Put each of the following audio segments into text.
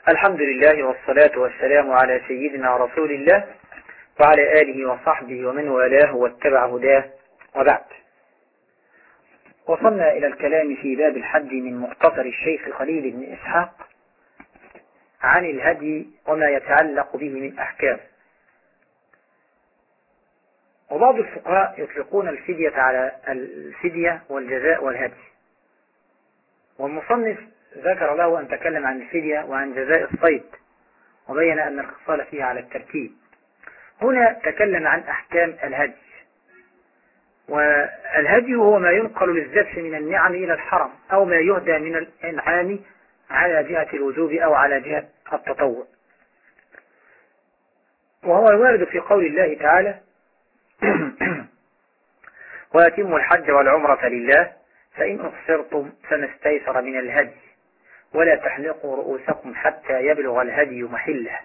الحمد لله والصلاة والسلام على سيدنا رسول الله وعلى آله وصحبه ومن والاه واتبع هداه، وبعد. وصلنا إلى الكلام في باب الحج من مختصر الشيخ خليل بن إسحاق عن الهدي وما يتعلق به من أحكام. وبعض الفقهاء يطلقون الفدية على الفدية والجزاء والهدي، والمصنف ذكر له أن تكلم عن الفدية وعن جزاء الصيد، وبين أن الخصال فيها على الترتيب. هنا تكلم عن أحكام الهدي، والهدي هو ما ينقل للذبح من النعم إلى الحرم، أو ما يهدى من الإنعام على جهة الوجوب أو على جهة التطوع. وهو الوارد في قول الله تعالى: وأتموا الحج والعمرة لله فإن أحصرتم فما استيسر من الهدي ولا تحلقوا رؤوسكم حتى يبلغ الهدي محله،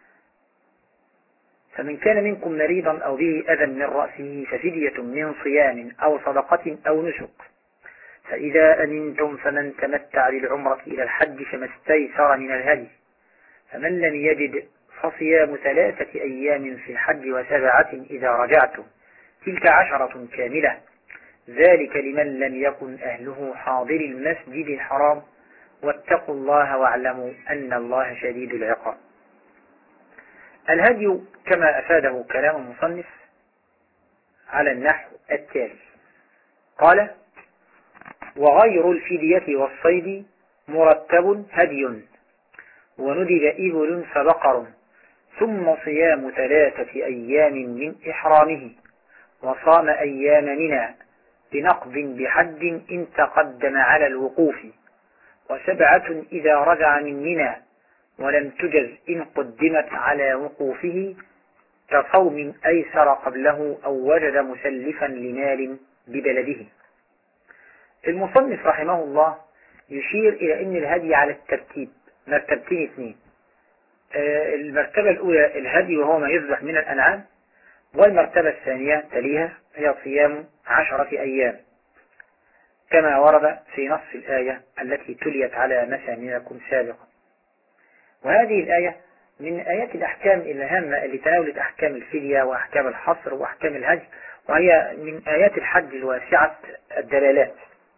فمن كان منكم مريضا أو به أذى من رأسه ففدية من صيام أو صدقة أو نسك، فإذا أمنتم فمن تمتع بالعمرة إلى الحج فما استيسر من الهدي، فمن لم يجد فصيام 3 أيام في الحج و7 إذا رجعتم، تلك 10 كاملة، ذلك لمن لم يكن أهله حاضر المسجد الحرام، واتقوا الله واعلموا أن الله شديد العقاب. الهدي كما أفاده كلام المصنف على النحو التالي: قال: وغير الفدية والصيد مرتب هدي، وندب إبل فبقر، ثم صيام 3 أيام من إحرامه، وصام أيام منى بنقض بحج إن تقدم على الوقوف، و7 إذا رجع من منى ولم تجز إن قدمت على وقوفه، كصوم أيسر قبله أو وجد مسلفا لمال ببلده. المصنف رحمه الله يشير إلى أن الهدي على الترتيب مرتبتين 2. المرتبة الأولى الهدي وهو ما يذبح من الأنعام، والمرتبة الثانية تليها هي صيام 10 أيام كما ورد في نص الآية التي تليت على مسامعكم سابقا. وهذه الآية من آيات الأحكام الهامة اللي تناولت أحكام الفدية وأحكام الحصر وأحكام الهدي، وهي من آيات الحج الواسعة الدلالات.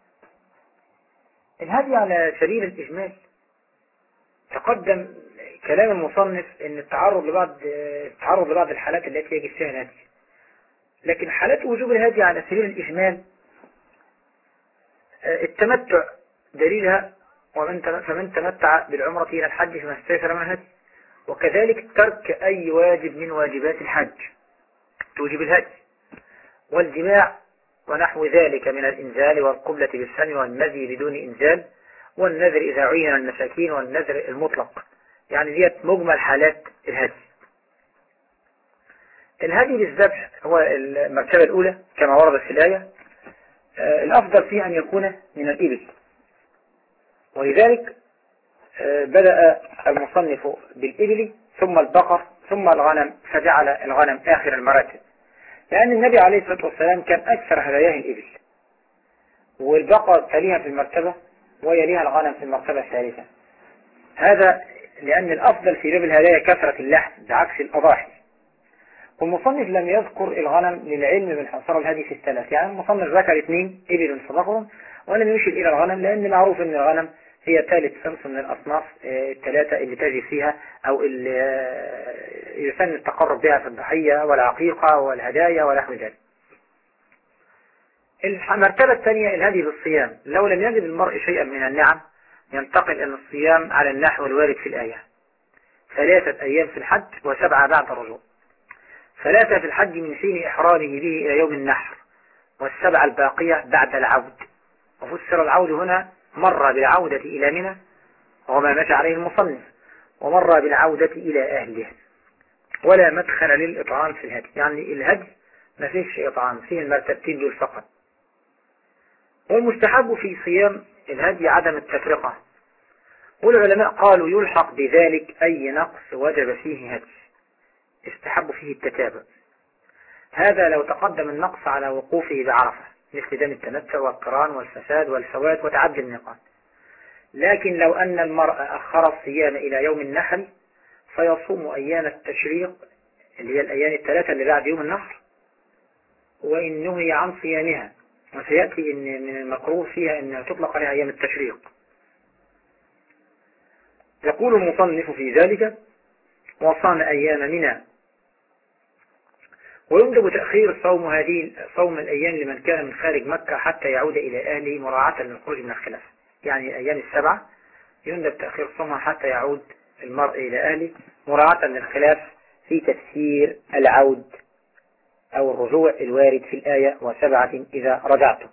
الهدي على سبيل الإجمال تقدم كلام المصنف أن التعرض لبعض الحالات التي يجب فيها الهدي، لكن حالات وجوب الهدي على سبيل الإجمال التمتع دليلها: فمن تمتع بالعمرة إلى الحج فما استيسر من الهدي، وكذلك ترك أي واجب من واجبات الحج توجب الهدي، والجماع ونحو ذلك من الإنزال والقبلة بالفم والمذي بدون إنزال، والنذر إذا عين المساكين، والنذر المطلق. يعني ديت مجمل حالات الهدي. الهدي للذبح هو المرتبة الأولى كما ورد في الآية، الأفضل فيه أن يكون من الإبل، ولذلك بدأ المصنف بالإبل ثم البقر ثم الغنم، فجعل الغنم آخر المراتب، لأن النبي عليه الصلاة والسلام كان أكثر هداياه الإبل، والبقر تليها في المرتبة ويليها الغنم في المرتبة الثالثة. هذا لأن الأفضل في باب الهدايا كثرة اللحم بعكس الأضاحي. والمصنف لم يذكر الغنم للعلم بالحصر الهدي في ال3، يعني المصنف ذكر 2 إبل صدقهم، ولم يشير إلى الغنم، لأن معروف أن الغنم هي ثالث صنف من الأصناف ال3 اللي تجي فيها أو اللي يسن التقرب بها في الضحية والعقيقة والهدايا ونحو ذلك. المرتبة الثانية الهدي بالصيام، لو لم يجد المرء شيئا من النعم ينتقل إلى الصيام على النحو الوارد في الآية: 3 أيام في الحج و7 بعد الرجوع. 3 في الحج من حين إحرامه به إلى يوم النحر، وال7 الباقية بعد العود. وفسر العود هنا مر بالعودة إلى منى وما مشى عليه المصنف، ومر بالعودة إلى أهله، ولا مدخل للإطعام في الهدي، يعني الهدي ما فيش إطعام، فيه المرتبتين دول فقط. والمستحب في صيام الهدي عدم التفرقة، والعلماء قالوا يلحق بذلك أي نقص وجب فيه هدي، استحب فيه التتابع. هذا لو تقدم النقص على وقوفه بعرفة، مثل دم التمتع والقران والفساد والفوات وتعدي الميقات. لكن لو أن المرء أخر الصيام إلى يوم النحر فيصوم أيام التشريق اللي هي الأيام الثلاثة اللي بعد يوم النحر، وإن نهي عن صيامها، وسيأتي إن من المكروه فيها أنها تطلق عليها أيام التشريق. يقول المصنف في ذلك: وصام أيام منى. ويندب تأخير صوم الأيام لمن كان من خارج مكة حتى يعود إلى أهله مراعاة للخروج من الخلاف. يعني الأيام السبعة يندب تأخير صومها حتى يعود المرء إلى أهله مراعاة للخلاف في تفسير العود أو الرجوع الوارد في الآية: وسبعة إذا رجعتم.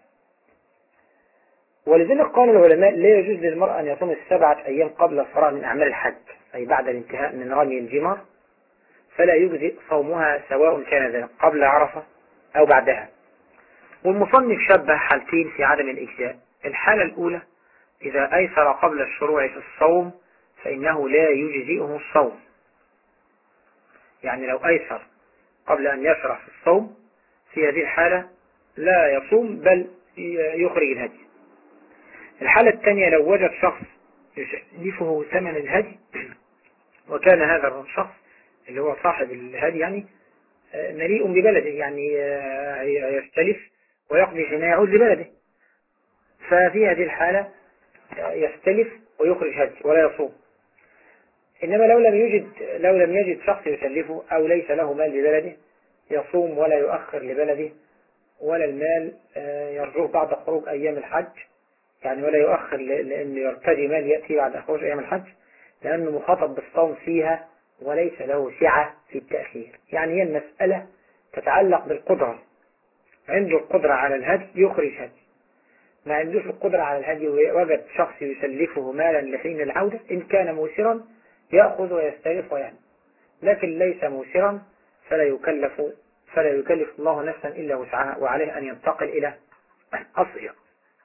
ولذلك قال العلماء: لا يجوز للمرء أن يصوم السبعة أيام قبل الفراغ من أعمال الحج، أي بعد الانتهاء من رمي الجمار، فلا يجزئ صومها سواء كان ذلك قبل عرفة أو بعدها. والمصنف شبه حالتين في عدم الإجزاء: الحالة الأولى إذا أيسر قبل الشروع في الصوم فإنه لا يجزئه الصوم، يعني لو أيسر قبل أن يشرع في الصوم في هذه الحالة لا يصوم بل يخرج الهدي. الحالة الثانية لو وجد شخص يسلفه ثمن الهدي، وكان هذا الشخص اللي هو صاحب الهدي يعني مليء ببلده، يعني يستلف ويقضي حين يعود لبلده، ففي هذه الحالة يستلف ويخرج هدي ولا يصوم. إنما لو لم يجد شخص يسلفه أو ليس له مال ببلده يصوم ولا يؤخر لبلده، ولا المال يرجوه بعد خروج أيام الحج، يعني ولا يؤخر لأنه يرتدي مال يأتي بعد خروج أيام الحج، لأنه مخاطب بالصوم فيها وليس له سعة في التأخير. يعني هي المسألة تتعلق بالقدرة، عنده القدرة على الهدي يخرج هدي، ما عندوش القدرة على الهدي ووجد شخص يسلفه مالا لحين العودة، إن كان موسرا يأخذ ويستلف ويعني، لكن ليس موسرا فلا يكلف الله نفسا إلا وسعها، وعليه أن ينتقل إلى الصيام.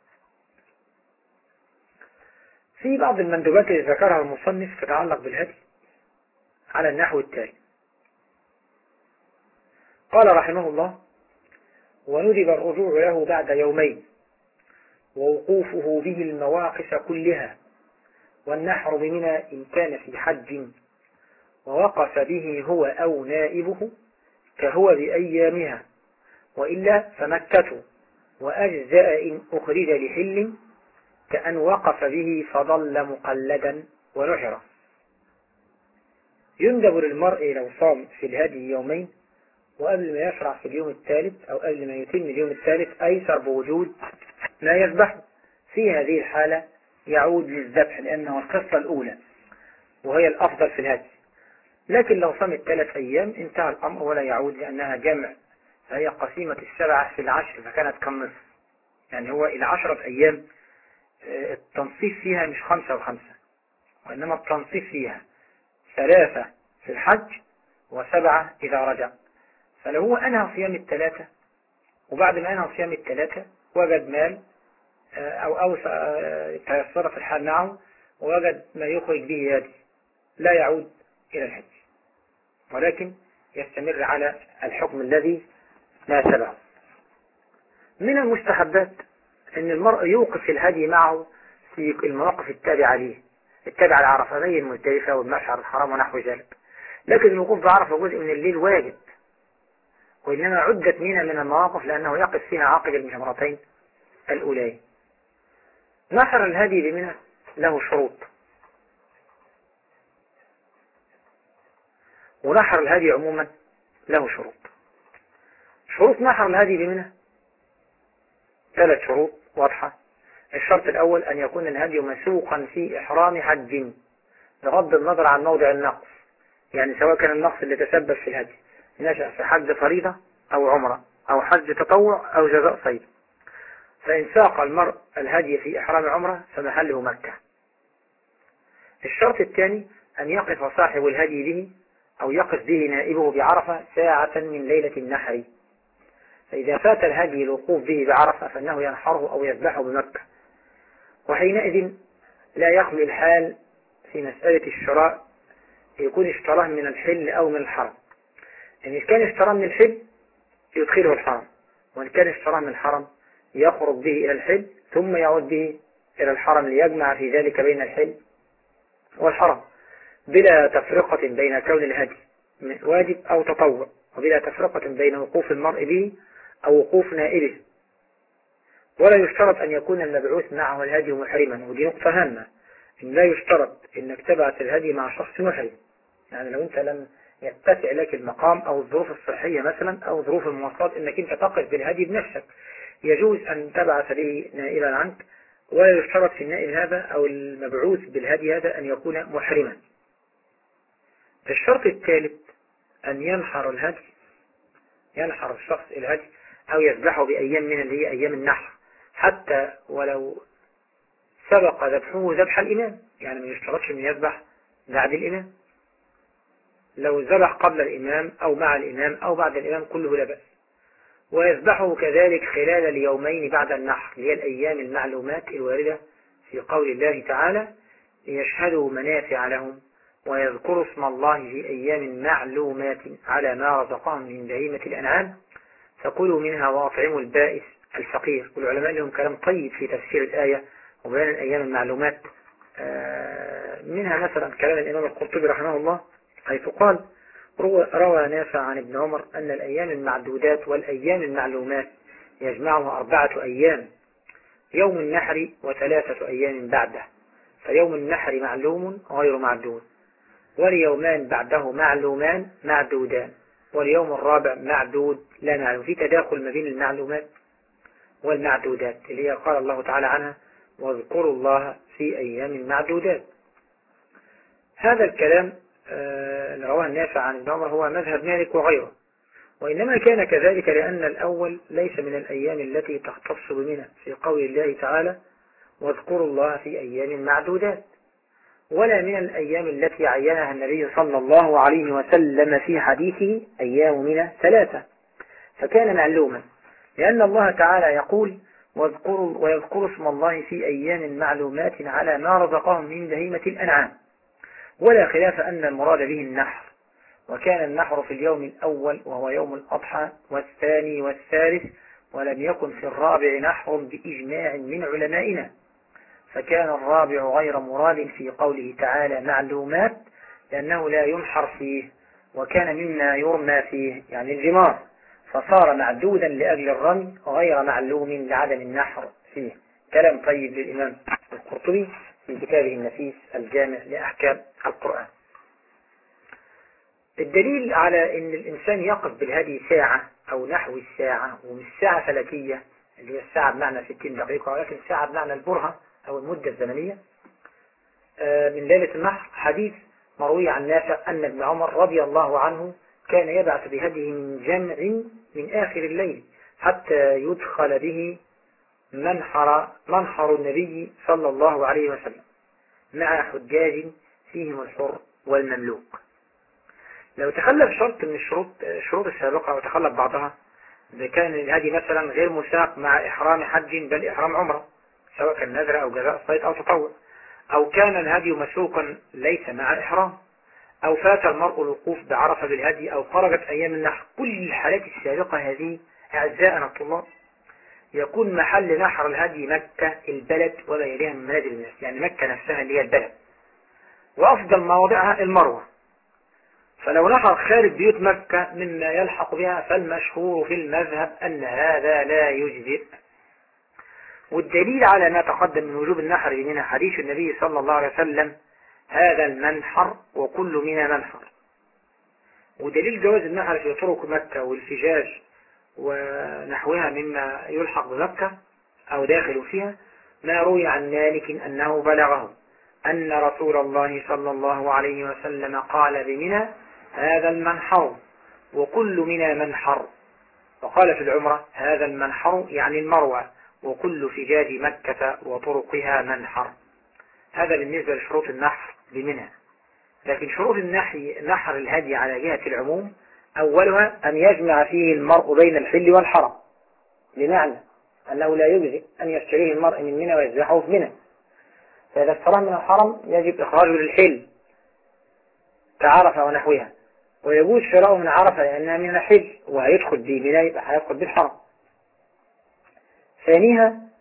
في بعض المندوبات اللي ذكرها المصنف تتعلق بالهدي على النحو التالي: قال رحمه الله: وندب الرجوع له بعد يومين، ووقوفه به المواقف كلها، والنحر بمنى إن كان في حج، ووقف به هو أو نائبه كهو بأيامها، وإلا فمكة، وأجزاء إن أخرج لحل كأن وقف به فظل مقلدا ونحرا. يندب للمرء لو صام في الهدي يومين، وقبل ما يشرع في اليوم الثالث أو قبل ما يتم اليوم الثالث أيسر بوجود ما يذبحه، في هذه الحالة يعود للذبح لأنه القصة الأولى وهي الأفضل في الهدي. لكن لو صام 3 أيام انتهى الأمر ولا يعود، لأنها جمع، فهي قسيمة السبعة في العشر فكانت كالنصف، يعني هو إلى 10 أيام التنصيف فيها مش 5 و5، وإنما التنصيف فيها 3 في الحج و7 إذا رجع. فلو هو أنهى صيام 3 وبعد ما أنهى صيام 3 وجد مال أو تيسر في الحال معه ووجد ما يخرج به هدي، لا يعود إلى الحج، ولكن يستمر على الحكم الذي ناسبه. من المستحبات أن المرء يوقف الهدي معه في المواقف التابعة ليه، التابعة لعرفة زي المزدلفة والمشعر الحرام ونحو ذلك. لكن الوقوف بعرفة جزء من الليل واجب، وإنما عدت منها من المواقف لأنه يقف فيها عقب الجمرتين الأولين. نحر الهدي بمنى له شروط، ونحر الهدي عموما له شروط. شروط نحر الهدي بمنى 3 شروط واضحة. الشرط الأول أن يكون الهدي مسوقا في إحرام حج بغض النظر عن موضع النقص، يعني سواء كان النقص اللي تسبب في الهدي نشأ في حج فريضة أو عمرة أو حج تطوع أو جزاء صيد، فإن ساق المرء الهدي في إحرام عمرة فمحله مكة. الشرط الثاني أن يقف صاحب الهدي به أو يقف به نائبه بعرفة ساعة من ليلة النحر، فإذا فات الهدي الوقوف به بعرفة فإنه ينحره أو يذبحه بمكة، وحينئذ لا يخلو الحال في مسألة الشراء يكون اشتراه من الحل أو من الحرم. إن كان اشتراه من الحل يدخله الحرم، وإن كان اشتراه من الحرم يخرج به إلى الحل ثم يعود به إلى الحرم ليجمع في ذلك بين الحل والحرم بلا تفرقة بين كون الهدي واجب أو تطوع، وبلا تفرقة بين وقوف المرء به أو وقوف نائبه. ولا يشترط أن يكون المبعوث معه الهدي محرما، ودي نقطة هامة، إن لا يشترط إنك تبعث الهدي مع شخص محرم. يعني لو أنت لم يتسع لك المقام أو الظروف الصحية مثلا أو ظروف المواصلات إنك أنت تقف بالهدي بنفسك، يجوز أن تبعث به نائبا عنك، ولا يشترط في النائب هذا أو المبعوث بالهدي هذا أن يكون محرما. الشرط الثالث أن ينحر الهدي، ينحر الشخص الهدي أو يذبحه بأيام من اللي هي أيام النحر، حتى ولو سبق ذبحه ذبح الإمام، يعني ما يشترطش أن يذبح بعد الإمام، لو ذبح قبل الإمام أو مع الإمام أو بعد الإمام كله لا بأس. ويذبحه كذلك خلال اليومين بعد النحر، اللي هي الأيام المعلومات الواردة في قول الله تعالى ليشهدوا منافع لهم ويذكروا اسم الله في أيام معلومات على ما رزقهم من بهيمة الأنعام فكلوا منها وأطعموا البائس الفقير. والعلماء لهم كلام طيب في تفسير الآية وبيان الأيام المعلومات، منها مثلا كلام الإمام القرطبي رحمه الله حيث قال روى نافع عن ابن عمر أن الأيام المعدودات والأيام المعلومات يجمعها 4 أيام، يوم النحر و3 أيام بعده، فيوم النحر معلوم غير معدود، واليومان بعده معلومان معدودان، واليوم الرابع معدود لا معلوم. في تداخل ما بين المعلومات والمعدودات اللي هي قال الله تعالى عنها واذكروا الله في أيام معدودات. هذا الكلام اللي رواه النافع عن ابن عمر هو مذهب مالك وغيره، وإنما كان كذلك لأن الأول ليس من الأيام التي تختص بمنى في قول الله تعالى واذكروا الله في أيام معدودات، ولا من الأيام التي عينها النبي صلى الله عليه وسلم في حديثه أيام منى 3، فكان معلوما، لأن الله تعالى يقول ويذكروا اسم الله في أيام معلومات على ما رزقهم من بهيمة الأنعام، ولا خلاف أن المراد به النحر، وكان النحر في اليوم الأول وهو يوم الأضحى والثاني والثالث، ولم يكن في الرابع نحر بإجماع من علمائنا، فكان الرابع غير مراد في قوله تعالى معلومات لأنه لا ينحر فيه، وكان مما يرمى فيه يعني الجمار، فصار معدودا لأجل الرمي غير معلوم لعدم النحر فيه. كلام طيب للإمام القرطبي في كتابه النفيس الجامع لأحكام القرآن. الدليل على أن الإنسان يقف بالهدي ساعة أو نحو الساعة، ومش ساعة فلكية اللي هي الساعة بمعنى 60 دقيقة، ولكن ساعة بمعنى البرهة أو المدة الزمنية من ليلة النحر، حديث مروي عن نافع أن ابن عمر رضي الله عنه كان يبعث بهديه من جمع من آخر الليل حتى يدخل به منحر النبي صلى الله عليه وسلم مع حجاج فيهم الحر والمملوك. لو تخلف شرط من الشروط السابقة وتخلف بعضها، كان الهدي مثلا غير مساق مع إحرام حج بل إحرام عمره، سواء كان نذر أو جزاء صيد أو تطوع، أو كان الهدي مسوقا ليس مع إحرام، أو فات المرء الوقوف بعرفة بالهدي، أو خرجت أيام النحر، كل الحالات السابقة هذه أعزائنا الطلاب يكون محل نحر الهدي مكة البلد وما يليها من منازل الناس، يعني مكة نفسها اللي هي البلد، وأفضل مواضعها المروة. فلو نحر خارج بيوت مكة مما يلحق بها فالمشهور في المذهب أن هذا لا يجزئ. والدليل على ما تقدم من وجوب النحر من حديث النبي صلى الله عليه وسلم هذا المنحر وكل منا منحر، ودليل جواز النحر في طرق مكة والفجاج ونحوها مما يلحق بمكة أو داخل فيها ما روي عن مالك أنه بلغه أن رسول الله صلى الله عليه وسلم قال بمنى هذا المنحر وكل منا منحر، وقال في العمرة هذا المنحر يعني المروة وكل فجاج مكة وطرقها منحر. هذا بالنسبة لشروط النحر بمنى. لكن شروط نحر الهدي على جهة العموم أولها أن يجمع فيه المرء بين الحل والحرم، بمعنى أنه لا يجزئ أن يشتريه المرء من منى ويذبحه في منى، فإذا اشتراه من الحرم يجب إخراجه للحل كعرفة ونحوها، ويجوز شراؤه من عرفة لأنها من الحل وهيدخل بمنى يبقى هيدخل بالحرم. ثانيها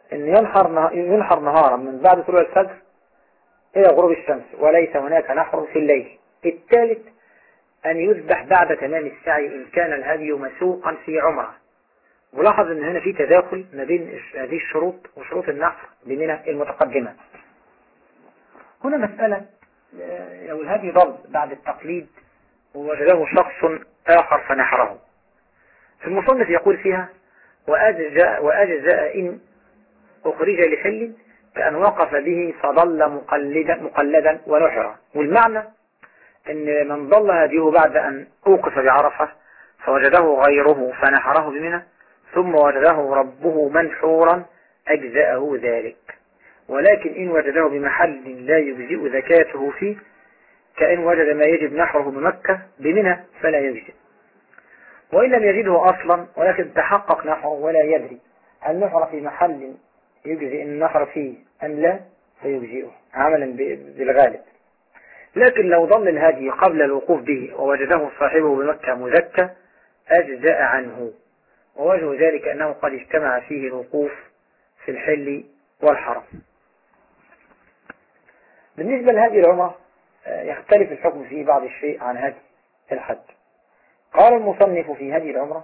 أن ينحر نهارا من بعد طلوع الفجر إلى غروب الشمس، وليس هناك نحر في الليل. الثالث أن يذبح بعد تمام السعي إن كان الهدي مسوقا في عمره. ولاحظ أن هنا في تداخل ما بين هذه الشروط وشروط النحر بمنى المتقدمة. هنا مسألة، لو الهدي ضل بعد التقليد ووجده شخص آخر فنحره، المصنف يقول فيها وأجزاء إن أخرج لحل كأن وقف به فضل مقلدا ونحرا. والمعنى أن من ضل هديه بعد أن أوقف بعرفة فوجده غيره فنحره بمنى ثم وجده ربه منحورا أجزأه ذلك. ولكن إن وجده بمحل لا يجزئ زكاته فيه كأن وجد ما يجب نحره بمكة بمنى فلا يجزئ. وإن لم يجده أصلا ولكن تحقق نحره ولا يدري النحر في محل يجزئ النحر فيه أم لا فيجزئه عملا بالغالب. لكن لو ضل الهدي قبل الوقوف به ووجده صاحبه بمكة مزكى أجزأ عنه. ووجه ذلك أنه قد اجتمع فيه الوقوف في الحل والحرم. بالنسبة لهدي العمرة يختلف الحكم فيه بعض الشيء عن هدي الحج. قال المصنف في هدي العمرة: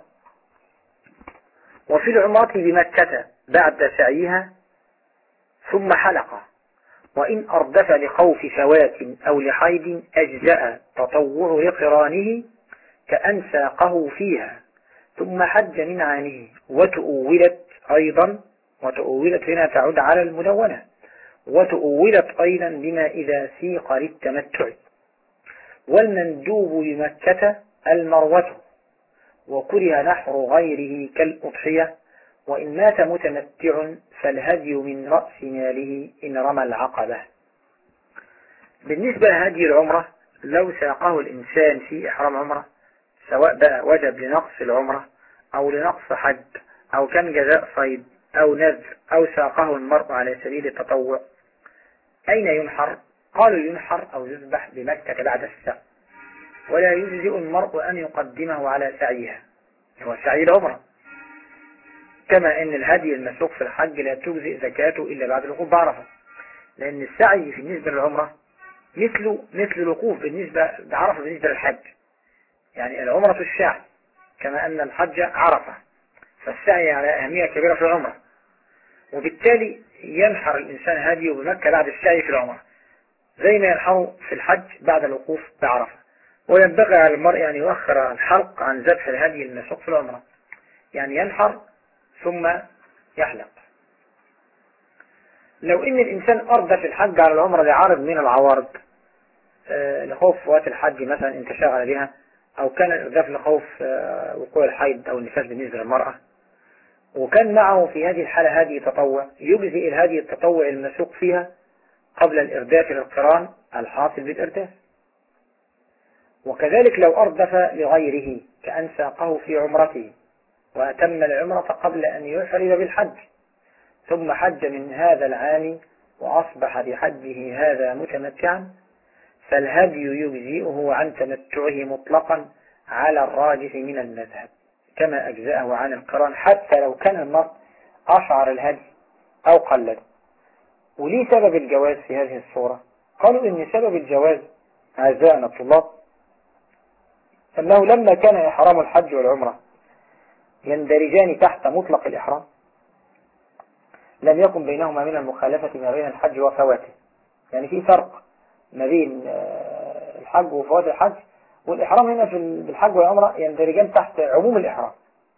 وفي العمرة بمكة بعد سعيها ثم حلق، وإن أردف لخوف فوات أو لحيض أجزأ تطوع لقرانه كأن ساقه فيها ثم حج من عانه. وتؤولت أيضا، وتؤولت هنا تعود على المدونة، وتؤولت أيضا بما إذا سيق للتمتع. والمندوب بمكة المروة، وكره نحر غيره كالأضحية. وإن مات متمتع فالهدي من رأس ماله إن رمى العقبة. بالنسبة لهدي العمرة لو ساقه الإنسان في إحرام عمرة، سواء بقى وجب لنقص العمرة أو لنقص حج أو كان جزاء صيد أو نذر أو ساقه المرء على سبيل التطوع، أين ينحر؟ قالوا ينحر أو يذبح بمكة بعد السعي، ولا يجزئ المرء أن يقدمه على سعيها، هو سعي العمرة. كما أن الهدي المسوق في الحج لا تجزئ زكاته إلا بعد الوقوف بعرفة، لأن السعي بالنسبة للعمرة مثل الوقوف بالنسبة بعرفة بالنسبة للحج. يعني العمرة السعي كما أن الحج عرفة، فالسعي على أهمية كبيرة في العمرة، وبالتالي ينحر الإنسان هديه بمكة بعد السعي في العمرة زي ما ينحره في الحج بعد الوقوف بعرفة. وينبغي على المرء أن يؤخر الحلق عن ذبح الهدي المسوق في العمرة، يعني ينحر ثم يحلق. لو إن الإنسان أردف الحج على العمرة لعارض من العوارض، لخوف فوات الحج مثلا إن تشاغل بها، أو كان الإرداف لخوف وقوع الحيض أو النفاس بالنسبة للمرأة، وكان معه في هذه الحالة هدي تطوع، يجزئ الهدي التطوع المسوق فيها قبل الإرداف للقران الحاصل بالإرداف. وكذلك لو أردف لغيره كأن ساقه في عمرته وأتم العمرة قبل أن يحرم بالحج ثم حج من هذا العام وأصبح بحجه هذا متمتعا، فالهدي يجزئه عن تمتعه مطلقا على الراجح من المذهب، كما أجزأه عن القران حتى لو كان المرء أشعر الهدي أو قلده. وليه سبب الجواز في هذه الصورة؟ قالوا إن سبب الجواز أعزائنا الطلاب أنه لما كان إحرام الحج والعمرة يندرجان تحت مطلق الإحرام لم يكن بينهما من المخالفة ما بين الحج وفواته. يعني في فرق ما بين الحج وفوات الحج، والإحرام هنا في الحج والعمرة يندرجان تحت عموم الإحرام،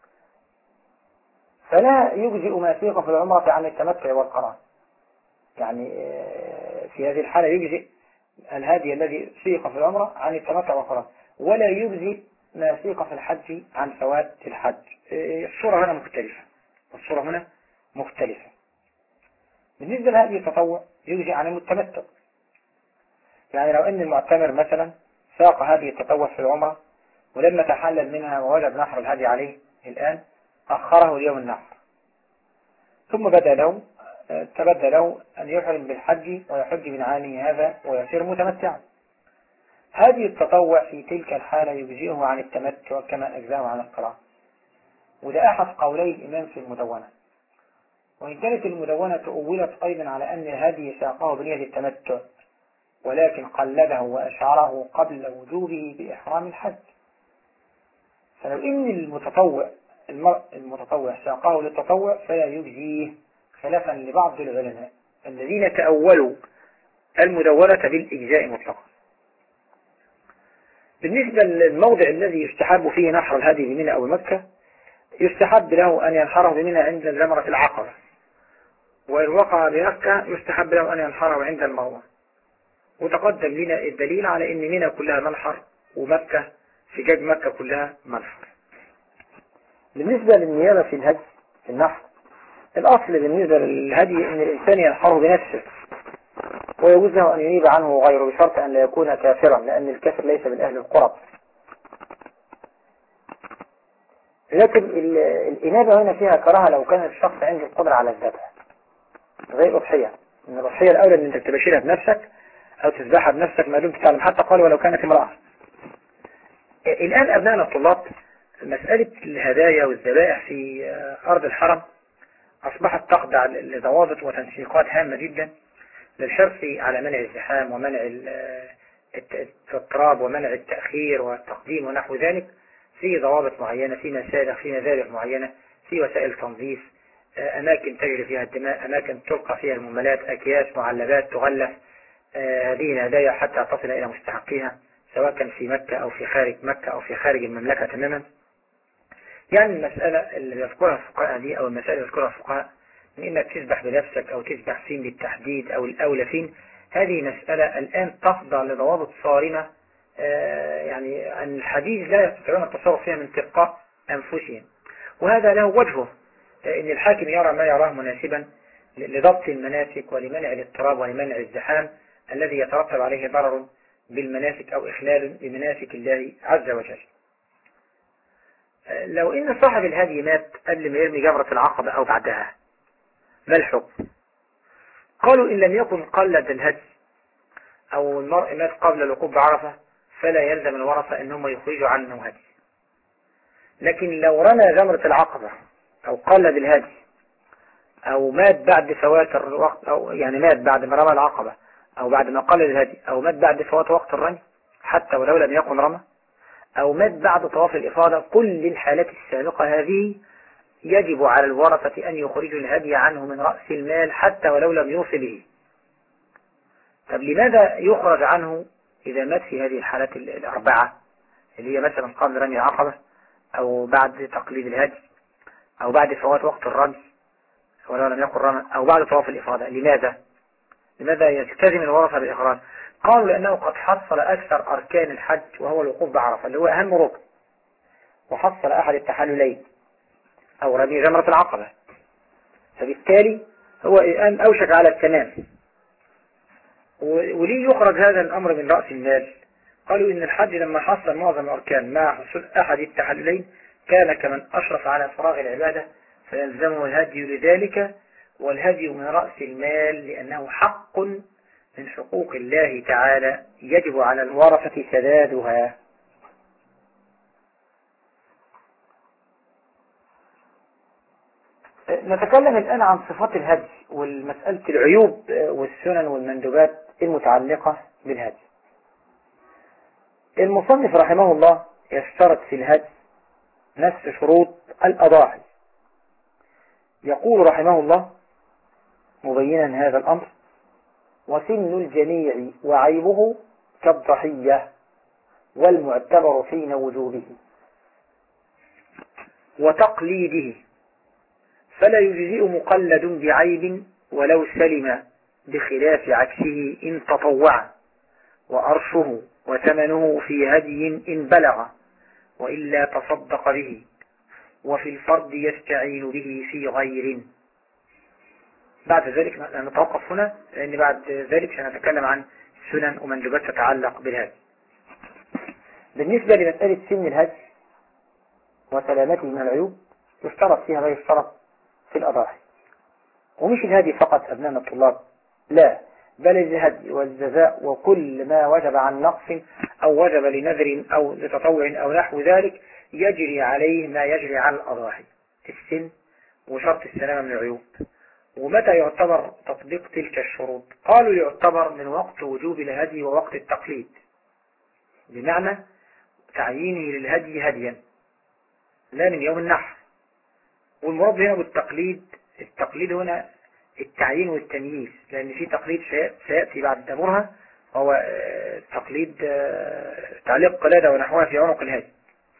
فلا يجزئ ما سيق في العمرة عن التمتع والقران. يعني في هذه الحالة يجزئ الهدي الذي سيق في العمرة عن التمتع والقران، ولا يجزئ ما سيق في الحج عن فوات الحج. الصورة هنا مختلفة، الصورة هنا مختلفة. بالنسبة لهذه التطوع يجزئ عن التمتع. يعني لو أن المعتمر مثلا ساق هذه التطوع في العمرة ولما تحلل منها ووجد نحر الهدي عليه الآن أخره اليوم النحر، ثم تبدى له أن يحرم بالحج ويحج من عامه هذا ويصير متمتعا. هذه التطوع في تلك الحالة يجزئه عن التمتع كما أجزاه عن القران، وده أحد قولي الإمام في المدونة. وإن كانت المدونة أولت أيضا على أن الهدي ساقه بنية التمتع، ولكن قلده وأشعره قبل وجوبه بإحرام الحج. فلو إن المتطوع ساقه للتطوع فلا يجزيه، خلافا لبعض العلماء الذين تأولوا المدونة بالإجزاء مطلقا. بالنسبة للموضع الذي يستحب فيه نحر الهدي بمنى أو مكة، يستحب له أن ينحره بمنى عند جمرة العقبة، وإن وقع بمكة يستحب له أن ينحره عند المروة. وتقدم لنا الدليل على أن منى كلها منحر ومكة سجاج مكة كلها منحر. بالنسبة للنيابة في الهدي في النحر، الأصل بالنسبة للهدي أن الإنسان ينحره بنفسه، ويجوز له أن ينيب عنه غيره بشرط أن لا يكون كافرا، لأن الكافر ليس من أهل القرب. لكن الإنابة هنا فيها كراهة لو كان الشخص عنده القدرة على الذبح، زي الأضحية. إن الأضحية الأولى أن أنت تبشرها بنفسك أو تذبحها بنفسك ما دمت تعلم، حتى قال ولو كانت امرأة. الآن أبنائنا الطلاب، مسألة الهدايا والذبائح في أرض الحرم أصبحت تخضع لضوابط وتنسيقات هامة جدا للحرص على منع الزحام ومنع الاضطراب ومنع التأخير والتقديم ونحو ذلك، في ضوابط معينة، في مسالخ، في مذابح معينة، في وسائل تنظيف، أماكن تجري فيها الدماء، أماكن تلقى فيها المملات، أكياس، معلبات تغلف هذه الهدايا حتى تصل إلى مستحقيها، سواء كان في مكة أو في خارج مكة أو في خارج المملكة تماما. يعني المسألة اللي يذكرها الفقهاء دي، أو المسائل اللي يذكرها الفقهاء من إنك تذبح بنفسك أو تذبح فين بالتحديد أو الأولى فين، هذه مسألة الآن تخضع لضوابط صارمة. يعني الحديث لا يستطيعون التصرف فيها من تلقاء أنفسهم، وهذا له وجهه، إن الحاكم يرى ما يراه مناسبا لضبط المناسك ولمنع الاضطراب ولمنع الزحام الذي يترتب عليه ضرر بالمناسك أو إخلال بمناسك الله عز وجل. لو إن صاحب الهدي مات قبل ما يرمي جمرة العقبة أو بعدها، ما الحكم؟ قالوا إن لم يكن قلد الهدي أو المرء مات قبل الوقوف بعرفة فلا يلزم الورثة إنهم يخرجوا عنه هدي. لكن لو رمى جمرة العقبة أو قلد الهدي أو مات بعد فوات الوقت، أو يعني مات بعد ما رمى العقبة أو بعد ما قلد الهدي، أو مات بعد فوات وقت الرمي حتى ولو لم يكن رمى، أو مات بعد طواف الإفاضة، كل الحالات السابقة هذه يجب على الورثة أن يخرجوا الهدي عنه من رأس المال حتى ولو لم يوصي به. طب لماذا يخرج عنه إذا مات في هذه الحالات الأربعة، اللي هي مثلا قبل رمي العقبة أو بعد تقليد الهدي أو بعد فوات وقت الرمي ولو لم يكن رمى أو بعد طواف الإفاضة؟ لماذا يلتزم الورثة بالإخراج؟ قالوا لأنه قد حصل أكثر أركان الحج وهو الوقوف بعرفة اللي هو أهم ركن، وحصل أحد التحللين أو رمي جمرة العقبة، فبالتالي هو الآن أوشك على التمام. وليه يخرج هذا الأمر من رأس المال؟ قالوا إن الحج لما حصل معظم الأركان مع حصول أحد التحللين كان كمن أشرف على فراغ العبادة فيلزمه الهدي لذلك، والهدي من رأس المال لأنه حق من حقوق الله تعالى يجب على الورثة سدادها. نتكلم الآن عن صفات الهدي والمسألة العيوب والسنن والمندوبات المتعلقة بالهدي. المصنف رحمه الله يشترط في الهدي نفس شروط الأضاحي. يقول رحمه الله مبينا هذا الأمر: وسن الجميع وعيبه كالضحية والمعتبر حين وجوبه وتقليده، فلا يجزئ مقلد بعيب ولو سلم، بخلاف عكسه إن تطوع، وأرشه وثمنه في هدي إن بلغ، وإلا تصدق به، وفي الفرد يستعين به في غير. بعد ذلك نتوقف هنا، لأن بعد ذلك سنتكلم عن سنن ومندوبات تتعلق بالهدي. بالنسبة لمسألة سن الهدي وسلامته من العيوب يشترط فيها ما يشترط في الأضاحي، ومش الهدي فقط أبنائنا الطلاب، لا، بل الهدي والجزاء وكل ما وجب عن نقص أو وجب لنذر أو لتطوع أو نحو ذلك يجري عليه ما يجري على الأضاحي: السن وشرط السلامة من العيوب ومتى يعتبر تطبيق تلك الشروط؟ قالوا يعتبر من وقت وجوب الهدي ووقت التقليد، بمعنى تعيينه للهدي هديا لا من يوم النحر. والمراد هنا بالتقليد، التقليد هنا التعيين والتمييز، لأن في تقليد سيأتي بعد دمرها، هو تقليد تعليق قلادة ونحوها في عنق الهدي.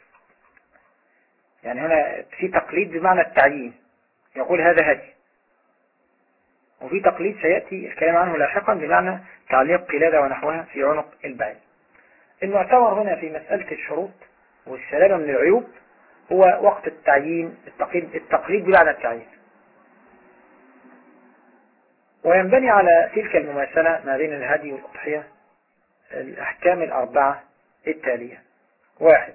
يعني هنا في تقليد بمعنى التعيين، يقول هذا هدي. وفي تقليد سيأتي الكلام عنه لاحقا بمعنى تعليق قلادة ونحوها في عنق البعير. المعتبر هنا في مسألة الشروط والسلامة من العيوب هو وقت التعيين، التقليد بمعنى التعيين. وينبني على تلك المماثلة ما بين الهدي والأضحية الأحكام الأربعة التالية. 1.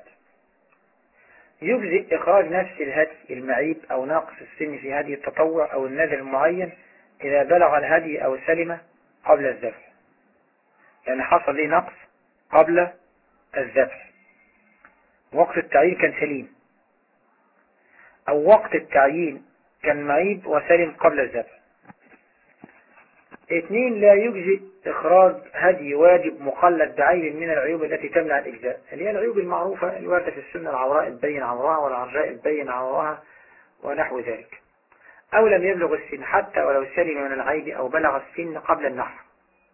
يجزئ إخراج نفس الهدي المعيب أو ناقص السن في هدي التطوع أو النذر المعين إذا بلغ الهدي أو سلم قبل الذبح، يعني حصل لي نقص قبل الذبح، وقت التعيين كان سليم، أو وقت التعيين كان معيب وسلم قبل الذبح. 2. لا يجزئ إخراج هدي واجب مقلد بعيب من العيوب التي تمنع الإجزاء، اللي هي العيوب المعروفة الواردة في السنة: العوراء البين عورها والعرجاء البين عورها ونحو ذلك. أو لم يبلغ السن حتى ولو سلم من العيب أو بلغ السن قبل النحر.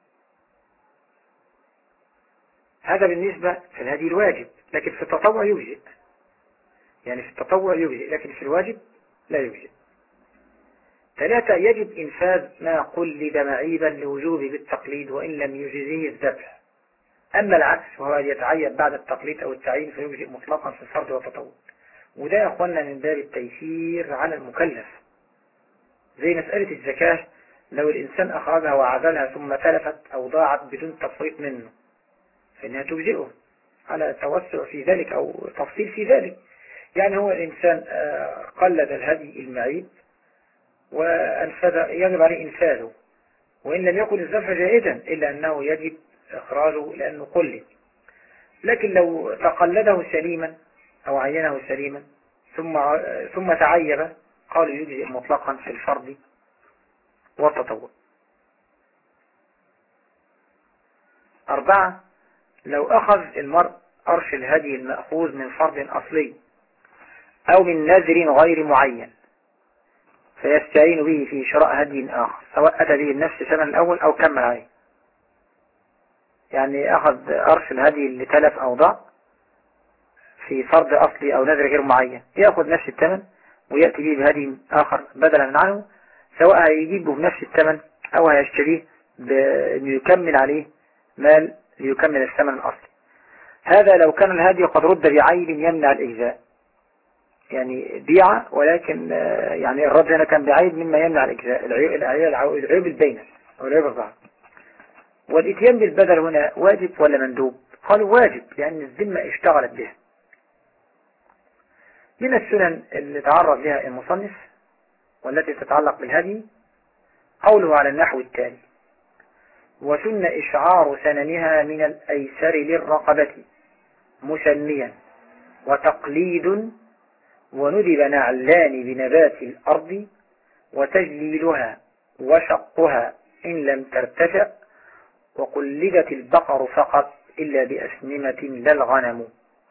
هذا بالنسبة في الهدي الواجب، لكن في التطوع يجزئ، يعني في التطوع يجزئ لكن في الواجب لا يجزئ. 3. يجب إنفاذ ما قلد معيبا لوجوب بالتقليد وإن لم يجزيه الذبح. أما العكس وهو أن يتعين بعد التقليد أو التعيين فيجزئ مطلقا في الفرد والتطوع. وده يا أخوانا من باب التيسير على المكلف، زي مسألة الزكاة، لو الإنسان أخرجها وعزلها ثم تلفت أو ضاعت بدون تفريط منه فإنها تجزئه على توسع في ذلك أو تفصيل في ذلك. يعني هو الإنسان قلد الهدي المعيب وأنفذ، يجب عليه إنفاذه، وإن لم يكن الذبح جائزا إلا أنه يجب إخراجه لأنه قلد. لكن لو تقلده سليما أو عينه سليما ثم تعيب قالوا يجزئ مطلقا في الفرض والتطوع. 4. لو أخذ المرء أرش الهدي المأخوذ من فرض أصلي أو من نذر غير معين فيستعين به في شراء هدي آخر، سواء أتى به بنفس ثمن الأول أو كمل عليه. يعني أخذ أرش الهدي اللي تلف أو ضاع في فرض أصلي أو نذر غير معين، يأخذ نفس الثمن ويأتي به بهدي آخر بدلا عنه، سواء هيجيبه بنفس الثمن أو هيشتريه ليكمل عليه مال ليكمل الثمن الأصلي. هذا لو كان الهدي قد رد بعيب يمنع الإجزاء، يعني بيع ولكن يعني الرد هنا كان بعيب مما يمنع الإجزاء، العيوب البينة أو العيوب الظاهرة. والإتيان بالبدل هنا واجب ولا مندوب؟ قالوا واجب لأن الذمة اشتغلت بها. من السنن اللي تعرض لها المصنف والتي تتعلق بالهدي قوله على النحو التالي: وسن إشعار سننها من الأيسر للرقبة مسنيا وتقليد وندب نعلان بنبات الأرض وتجليلها وشقها إن لم ترتفع وقلدت البقر فقط إلا بأسنمة لا الغنم.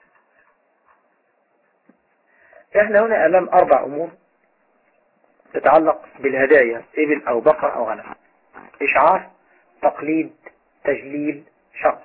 احنا هنا أمام 4 أمور تتعلق بالهدايا: إبل أو بقر أو غنم. إشعار، تقليد، تجليل، شق.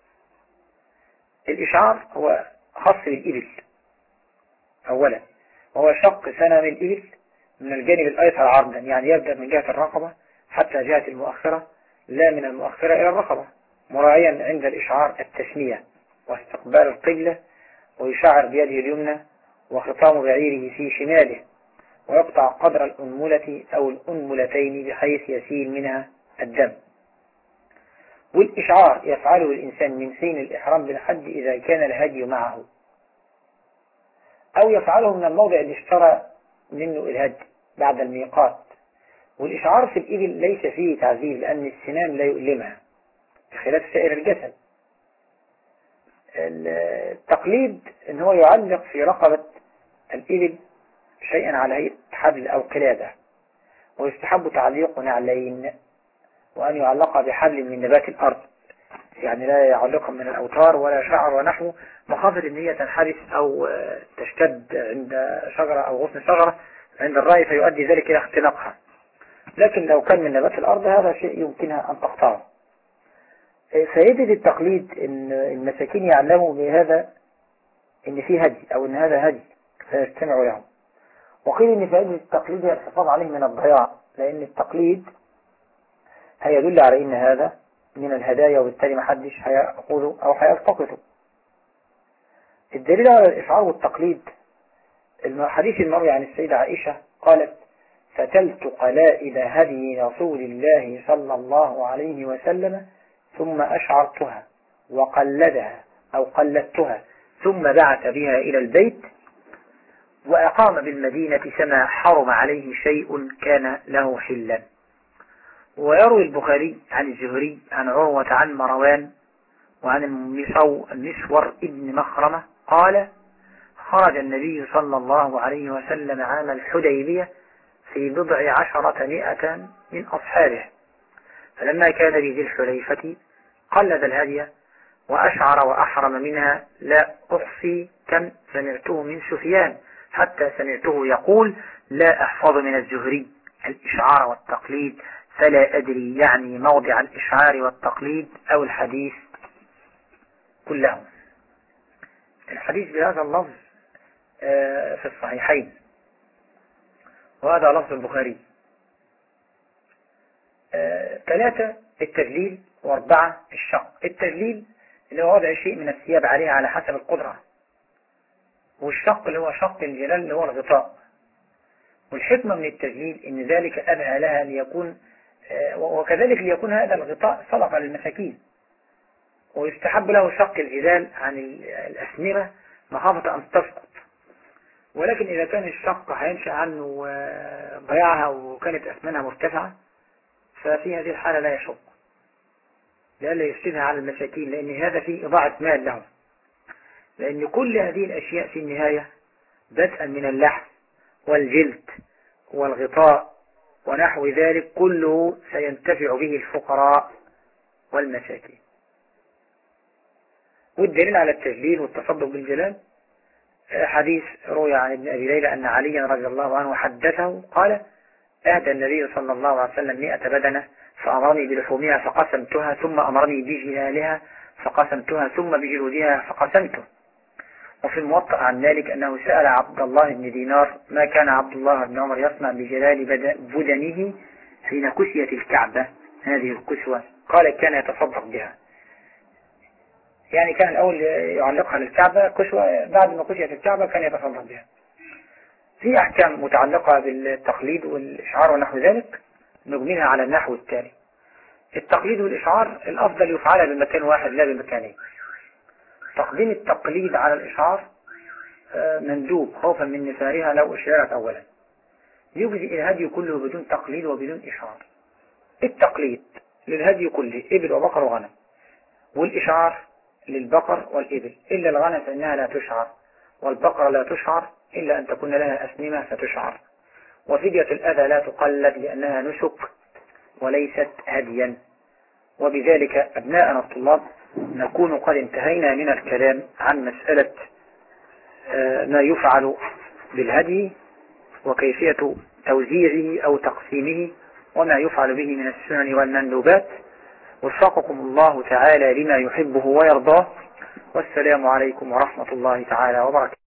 الإشعار هو خاص بالإبل أولا، وهو شق سنم الإبل من الجانب الأيسر عرضا، يعني يبدأ من جهة الرقبة حتى جهة المؤخرة لا من المؤخرة إلى الرقبة، مراعيا عند الإشعار التسمية واستقبال القبلة، ويشعر بيده اليمنى وخطام بعيره في شماله، ويقطع قدر الأنملة أو الأنملتين بحيث يسيل منها الدم. والإشعار يفعله الإنسان من حين الإحرام بالحج إذا كان الهدي معه، أو يفعله من الموضع اللي اشترى منه الهدي بعد الميقات. والإشعار في الإبل ليس فيه تعذيب لأن السنان لا يؤلمها بخلاف سائر الجسد. التقليد إن هو يعلق في رقبة الإبل شيئا على هيئة حبل أو قلادة، ويستحب تعليق نعلين، وأن يعلق بحبل من نبات الأرض، يعني لا يعلقها من الأوتار ولا شعر ونحو، مخافة ان هي تنحبس أو تشتد عند شجرة أو غصن شجرة عند الرأي فيؤدي ذلك إلى اختناقها. لكن لو كان من نبات الأرض هذا شيء يمكنها أن تقطعه. فائدة التقليد ان المساكين يعلموا بهذا ان في هدي او ان هذا هدي فيستمعوا له. وقيل ان فائدة التقليد هي الحفاظ عليه من الضياع، لان التقليد هيدل على ان هذا من الهدايا وبالتالي محدش هيأخذه او هيلتقطه. الدليل على الإشعار والتقليد الحديث المروي عن السيدة عائشة قالت: فتلت قلائد هدي رسول الله صلى الله عليه وسلم ثم أشعرتها وقلدها أو قلدتها ثم بعث بها إلى البيت وأقام بالمدينة فما حرم عليه شيء كان له حلا. ويروي البخاري عن الزهري عن عروة عن مروان وعن المسور ابن مخرمة قال: خرج النبي صلى الله عليه وسلم عام الحديبية في 19 من أصحابه، فلما كان بذي الحليفة قلد الهدي وأشعر وأحرم منها لا أحصي كم سمعته من سفيان حتى سمعته يقول: لا أحفظ من الزهري الإشعار والتقليد فلا أدري يعني موضع الإشعار والتقليد أو الحديث كلهم. الحديث بهذا اللفظ في الصحيحين، وهذا لفظ البخاري. 3 التدليل، و4 الشق. التدليل اللي هو وضع شيء من الثياب عليها على حسب القدرة، والشق اللي هو شق الجلال اللي هو الغطاء. والحكمة من التدليل ان ذلك أبهى لها ليكون وكذلك ليكون هذا الغطاء صدقة للمساكين. ويستحب له شق الجدال عن الأسنمة مخافة أن تسقط، ولكن إذا كان الشق هينشأ عنه ضياعها وكانت أثمانها مرتفعة ففي هذه الحالة لا يشق لألا يفسدها على المساكين، لأن هذا فيه إضاعة مال لهم، لأن كل هذه الأشياء في النهاية بدءا من اللحم والجلد والغطاء ونحو ذلك كله سينتفع به الفقراء والمساكين. والدليل على التجليل والتصدق بالجلال حديث روي عن ابن أبي ليلى أن عليا رضي الله عنه حدثه قال: أهدى النبي صلى الله عليه وسلم 100 بدنة فأمرني بلحومها فقسمتها ثم أمرني بجلالها فقسمتها ثم بجلودها فقسمته. وفي الموطأ عن مالك أنه سأل عبد الله بن دينار ما كان عبد الله بن عمر يصنع بجلال بدنه حين كسيت الكعبة هذه الكسوة، قال: كان يتصدق بها. يعني كان الأول يعلقها للكعبة كسوة، بعد ما كسيت الكعبة كان يتصدق بها. في أحكام متعلقة بالتقليد والإشعار ونحو ذلك نبنيها على النحو التالي. التقليد والإشعار الأفضل يفعلها بمكان واحد لا بمكانين. تقديم التقليد على الإشعار مندوب خوفا من نسائها لو أشعرت أولا. يجزي الهدي كله بدون تقليد وبدون إشعار. التقليد للهدي كله إبل وبقر وغنم، والإشعار للبقر والإبل إلا الغنم فإنها لا تشعر، والبقر لا تشعر إلا أن تكون لها أسنمة فتشعر. وفدية الأذى لا تقلد لأنها نسك وليست هديا. وبذلك أبناءنا الطلاب نكون قد انتهينا من الكلام عن مسألة ما يفعل بالهدي وكيفية توزيعه أو تقسيمه وما يفعل به من السنن والمندوبات. وفقكم الله تعالى لما يحبه ويرضاه، والسلام عليكم ورحمة الله تعالى وبركاته.